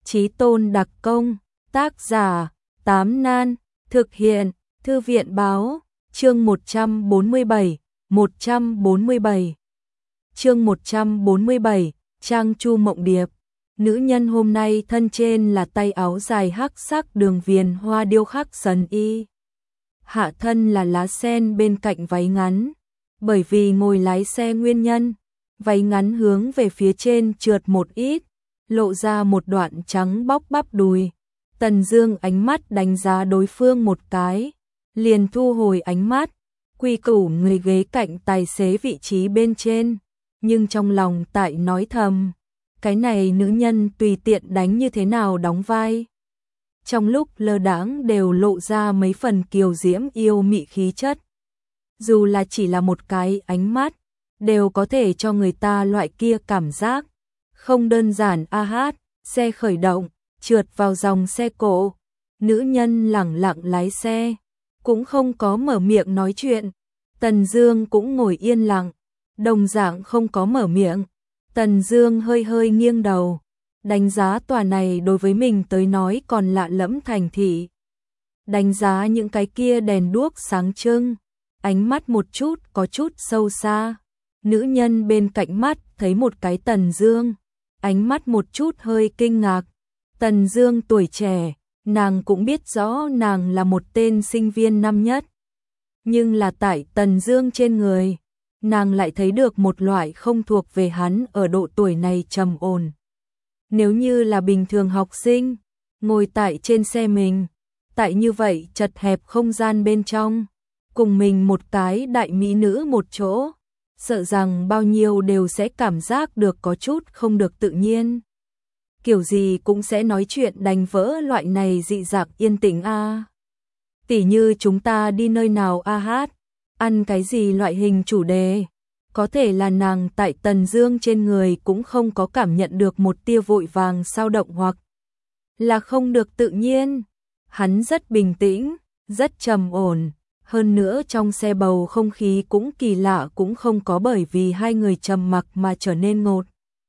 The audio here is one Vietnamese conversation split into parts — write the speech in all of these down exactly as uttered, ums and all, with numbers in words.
Chí tôn đặc công, tác giả, Tám Nan, thực hiện, Thư viện báo, chương một trăm bốn mươi bảy, một trăm bốn mươi bảy. Chương một trăm bốn mươi bảy, Trang Chu Mộng Điệp. Nữ nhân hôm nay thân trên là tay áo dài hắc sắc đường viền hoa điêu khắc sần y. Hạ thân là lá sen bên cạnh váy ngắn. Bởi vì ngồi lái xe nguyên nhân, váy ngắn hướng về phía trên trượt một ít, lộ ra một đoạn trắng bóc bắp đùi. Tần Dương ánh mắt đánh giá đối phương một cái, liền thu hồi ánh mắt, quy củ người ghế cạnh tài xế vị trí bên trên, nhưng trong lòng tại nói thầm, cái này nữ nhân tùy tiện đánh như thế nào đóng vai. Trong lúc lơ đãng đều lộ ra mấy phần kiều diễm yêu mị khí chất. Dù là chỉ là một cái ánh mắt, đều có thể cho người ta loại kia cảm giác. Không đơn giản a hát, xe khởi động, trượt vào dòng xe cộ. Nữ nhân lẳng lặng lái xe, cũng không có mở miệng nói chuyện. Tần Dương cũng ngồi yên lặng, đồng dạng không có mở miệng. Tần Dương hơi hơi nghiêng đầu, đánh giá tòa này đối với mình tới nói còn lạ lẫm thành thị. Đánh giá những cái kia đèn đuốc sáng trưng, ánh mắt một chút có chút sâu xa. Nữ nhân bên cạnh mắt thấy một cái Tần Dương, ánh mắt một chút hơi kinh ngạc. Tần Dương tuổi trẻ, nàng cũng biết rõ nàng là một tên sinh viên năm nhất. Nhưng là tại Tần Dương trên người, nàng lại thấy được một loại không thuộc về hắn ở độ tuổi này trầm ổn. Nếu như là bình thường học sinh, ngồi tại trên xe mình, tại như vậy chật hẹp không gian bên trong, cùng mình một cái đại mỹ nữ một chỗ, sợ rằng bao nhiêu đều sẽ cảm giác được có chút không được tự nhiên. Kiểu gì cũng sẽ nói chuyện đánh vỡ loại này dị dạng yên tĩnh a. Tỉ như chúng ta đi nơi nào a hát, ăn cái gì loại hình chủ đề. Có thể là nàng tại Tần Dương trên người cũng không có cảm nhận được một tia vội vàng sao động hoặc là không được tự nhiên. Hắn rất bình tĩnh, rất trầm ổn. Hơn nữa trong xe bầu không khí cũng kỳ lạ, cũng không có bởi vì hai người trầm mặc mà trở nên ngột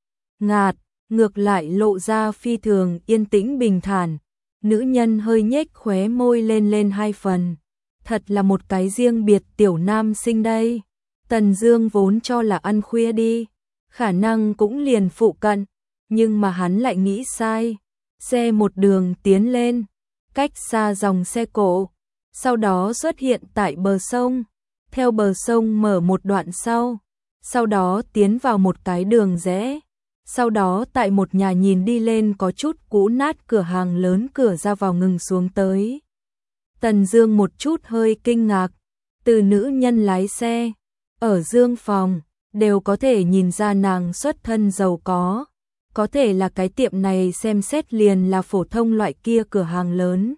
ngạt, ngược lại lộ ra phi thường yên tĩnh bình thản. Nữ nhân hơi nhếch khóe môi lên lên hai phần. Thật là một cái riêng biệt tiểu nam sinh đây. Tần Dương vốn cho là ăn khuya đi, khả năng cũng liền phụ cận, nhưng mà hắn lại nghĩ sai. Xe một đường tiến lên, cách xa dòng xe cộ, sau đó xuất hiện tại bờ sông, theo bờ sông mở một đoạn sau, sau đó tiến vào một cái đường rẽ, sau đó tại một nhà nhìn đi lên có chút cũ nát cửa hàng lớn cửa ra vào ngừng xuống tới. Tần Dương một chút hơi kinh ngạc, từ nữ nhân lái xe, ở Dương phòng, đều có thể nhìn ra nàng xuất thân giàu có, có thể là cái tiệm này xem xét liền là phổ thông loại kia cửa hàng lớn.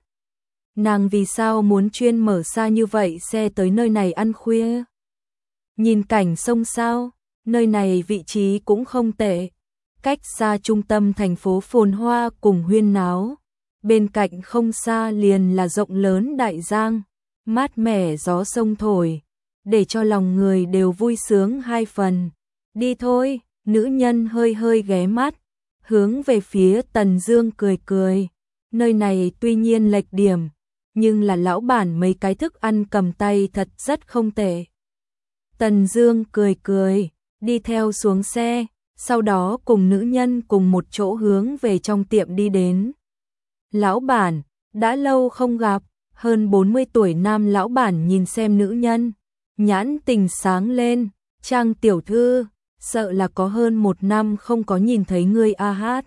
Nàng vì sao muốn chuyên mở xa như vậy xe tới nơi này ăn khuya? Nhìn cảnh sông sao, nơi này vị trí cũng không tệ, cách xa trung tâm thành phố phồn hoa cùng huyên náo. Bên cạnh không xa liền là rộng lớn đại giang, mát mẻ gió sông thổi, để cho lòng người đều vui sướng hai phần. Đi thôi, nữ nhân hơi hơi ghé mắt, hướng về phía Tần Dương cười cười. Nơi này tuy nhiên lệch điểm, nhưng là lão bản mấy cái thức ăn cầm tay thật rất không tệ. Tần Dương cười cười, đi theo xuống xe, sau đó cùng nữ nhân cùng một chỗ hướng về trong tiệm đi đến. Lão bản, đã lâu không gặp. Hơn bốn mươi tuổi nam lão bản nhìn xem nữ nhân, nhãn tình sáng lên. Trang tiểu thư, sợ là có hơn một năm không có nhìn thấy ngươi a hát.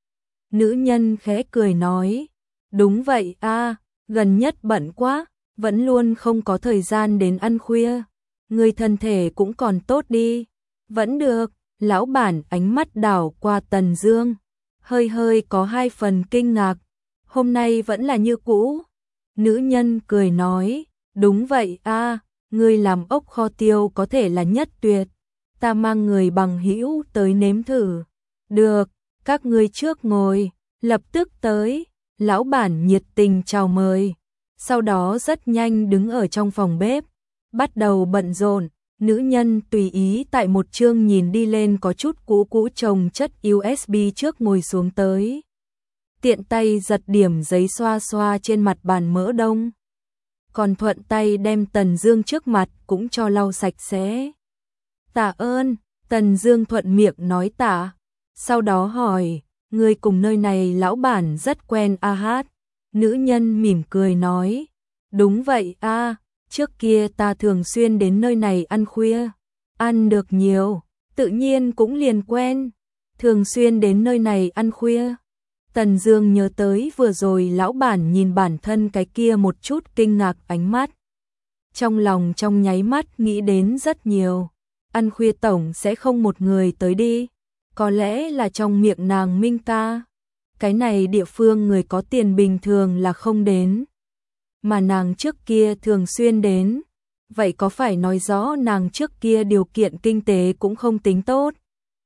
Nữ nhân khẽ cười nói, đúng vậy a, gần nhất bận quá, vẫn luôn không có thời gian đến ăn khuya. Ngươi thân thể cũng còn tốt đi. Vẫn được. Lão bản ánh mắt đảo qua Tần Dương, hơi hơi có hai phần kinh ngạc. Hôm nay vẫn là như cũ. Nữ nhân cười nói, đúng vậy a, ngươi làm ốc kho tiêu có thể là nhất tuyệt. Ta mang người bằng hữu tới nếm thử. Được, các ngươi trước ngồi, lập tức tới. Lão bản nhiệt tình chào mời, sau đó rất nhanh đứng ở trong phòng bếp, bắt đầu bận rộn. Nữ nhân tùy ý tại một chương nhìn đi lên có chút cũ cũ trồng chất u ét bê trước ngồi xuống tới. tiện tay giật điểm giấy xoa xoa trên mặt bàn mỡ đông. Còn thuận tay đem Tần Dương trước mặt cũng cho lau sạch sẽ. Tạ ơn, Tần Dương thuận miệng nói tạ. Sau đó hỏi, người cùng nơi này lão bản rất quen a hát. Nữ nhân mỉm cười nói, đúng vậy a, trước kia ta thường xuyên đến nơi này ăn khuya, ăn được nhiều, tự nhiên cũng liền quen, thường xuyên đến nơi này ăn khuya. Tần Dương nhớ tới vừa rồi lão bản nhìn bản thân cái kia một chút kinh ngạc ánh mắt. Trong lòng trong nháy mắt nghĩ đến rất nhiều, ăn khuya tổng sẽ không một người tới đi, có lẽ là trong miệng nàng Minh ca. Cái này địa phương người có tiền bình thường là không đến, mà nàng trước kia thường xuyên đến, vậy có phải nói rõ nàng trước kia điều kiện kinh tế cũng không tính tốt?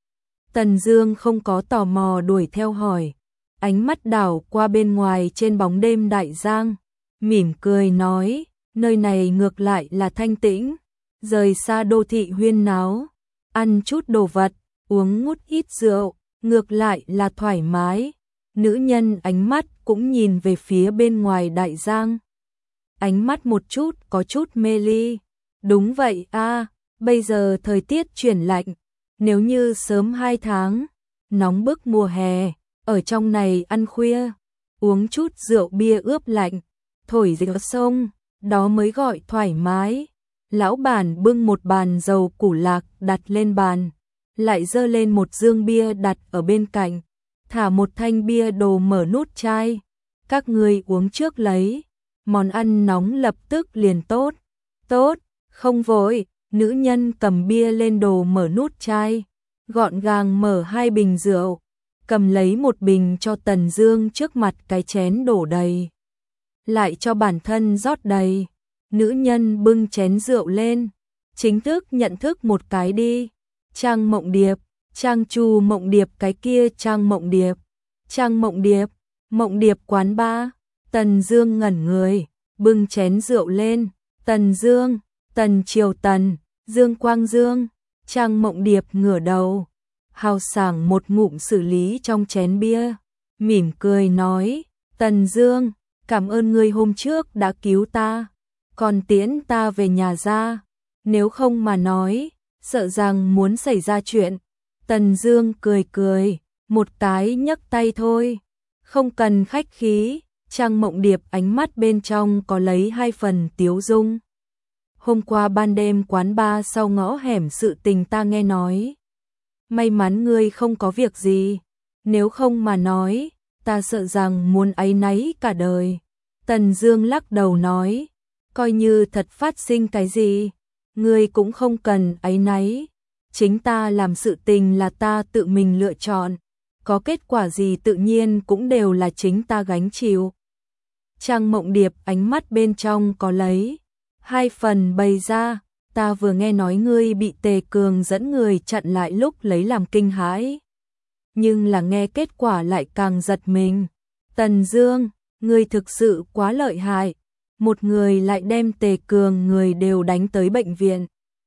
Tần Dương không có tò mò đuổi theo hỏi, ánh mắt đảo qua bên ngoài trên bóng đêm đại giang, mỉm cười nói, nơi này ngược lại là thanh tĩnh, rời xa đô thị huyên náo, ăn chút đồ vật, uống ngút ít rượu, ngược lại là thoải mái. Nữ nhân ánh mắt cũng nhìn về phía bên ngoài đại giang. Ánh mắt một chút có chút mê ly. Đúng vậy a, bây giờ thời tiết chuyển lạnh, nếu như sớm hai tháng, nóng bức mùa hè, ở trong này ăn khuya, uống chút rượu bia ướp lạnh, thổi gió sông, đó mới gọi thoải mái. Lão bản bưng một bàn dầu củ lạc đặt lên bàn, lại dơ lên một dương bia đặt ở bên cạnh, thả một thanh bia đồ mở nút chai. Các ngươi uống trước lấy, món ăn nóng lập tức liền tốt. Tốt, không vội. Nữ nhân cầm bia lên đồ mở nút chai, gọn gàng mở hai bình rượu, cầm lấy một bình cho Tần Dương trước mặt cái chén đổ đầy, lại cho bản thân rót đầy. Nữ nhân bưng chén rượu lên, chính thức nhận thức một cái đi. Trang Mộng Điệp, Trang Chu Mộng Điệp, cái kia Trang Mộng Điệp, Trang Mộng Điệp, Mộng Điệp quán ba. Tần Dương ngẩn người, bưng chén rượu lên, Tần Dương, Tần Triều Tần, Dương Quang Dương. Trang Mộng Điệp ngửa đầu, hào sảng một ngụm xử lý trong chén bia, mỉm cười nói, Tần Dương, cảm ơn ngươi hôm trước đã cứu ta, còn tiễn ta về nhà ra, nếu không mà nói, sợ rằng muốn xảy ra chuyện. Tần Dương cười cười, một cái nhấc tay thôi, không cần khách khí. Trang Mộng Điệp ánh mắt bên trong có lấy hai phần tiếu dung. Hôm qua ban đêm quán ba sau ngõ hẻm sự tình ta nghe nói. May mắn ngươi không có việc gì, nếu không mà nói, ta sợ rằng muốn áy náy cả đời. Tần Dương lắc đầu nói, coi như thật phát sinh cái gì, ngươi cũng không cần áy náy. Chính ta làm sự tình là ta tự mình lựa chọn, có kết quả gì tự nhiên cũng đều là chính ta gánh chịu. Trang Mộng Điệp ánh mắt bên trong có lấy hai phần bày ra, ta vừa nghe nói ngươi bị Tề Cường dẫn người chặn lại lúc lấy làm kinh hãi, nhưng là nghe kết quả lại càng giật mình. Tần Dương, ngươi thực sự quá lợi hại, một người lại đem Tề Cường người đều đánh tới bệnh viện.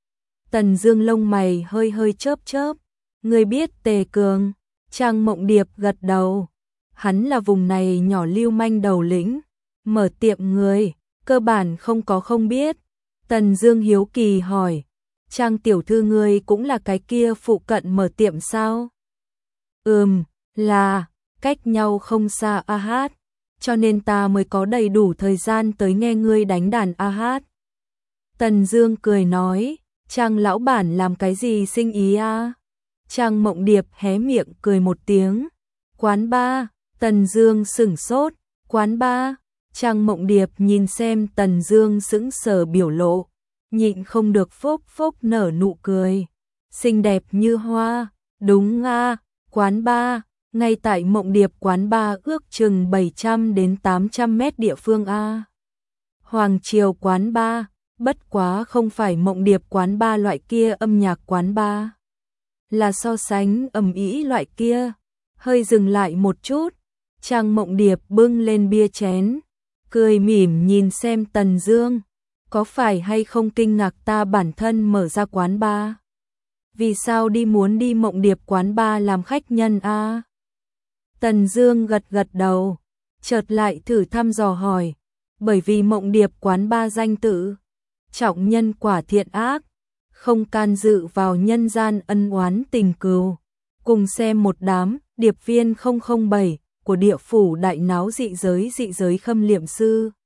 Tần Dương lông mày hơi hơi chớp chớp, ngươi biết Tề Cường? Trang Mộng Điệp gật đầu, hắn là vùng này nhỏ lưu manh đầu lĩnh, mở tiệm người, cơ bản không có không biết. Tần Dương hiếu kỳ hỏi, Trang tiểu thư ngươi cũng là cái kia phụ cận mở tiệm sao? Ừm, là, cách nhau không xa a hát, cho nên ta mới có đầy đủ thời gian tới nghe ngươi đánh đàn a hát. Tần Dương cười nói, Trang lão bản làm cái gì sinh ý a? Trang Mộng Điệp hé miệng cười một tiếng, quán ba. Tần Dương sững sốt, quán ba. Trang Mộng Điệp nhìn xem Tần Dương sững sờ biểu lộ, nhịn không được phốc phốc nở nụ cười, xinh đẹp như hoa. Đúng a, quán ba, ngay tại Mộng Điệp quán ba ước chừng bảy trăm đến tám trăm mét địa phương a. Hoàng Triều quán ba, bất quá không phải Mộng Điệp quán ba loại kia âm nhạc quán ba, là so sánh ầm ĩ loại kia. Hơi dừng lại một chút, Trang Mộng Điệp bưng lên bia chén, cười mỉm nhìn xem Tần Dương, có phải hay không kinh ngạc ta bản thân mở ra quán ba? Vì sao đi muốn đi Mộng Điệp quán ba làm khách nhân a? Tần Dương gật gật đầu, chợt lại thử thăm dò hỏi, bởi vì Mộng Điệp quán ba danh tự, trọng nhân quả thiện ác, không can dự vào nhân gian ân oán tình cừu. Cùng xem một đám điệp viên không không bảy của địa phủ đại náo dị giới dị giới khâm liệm sư.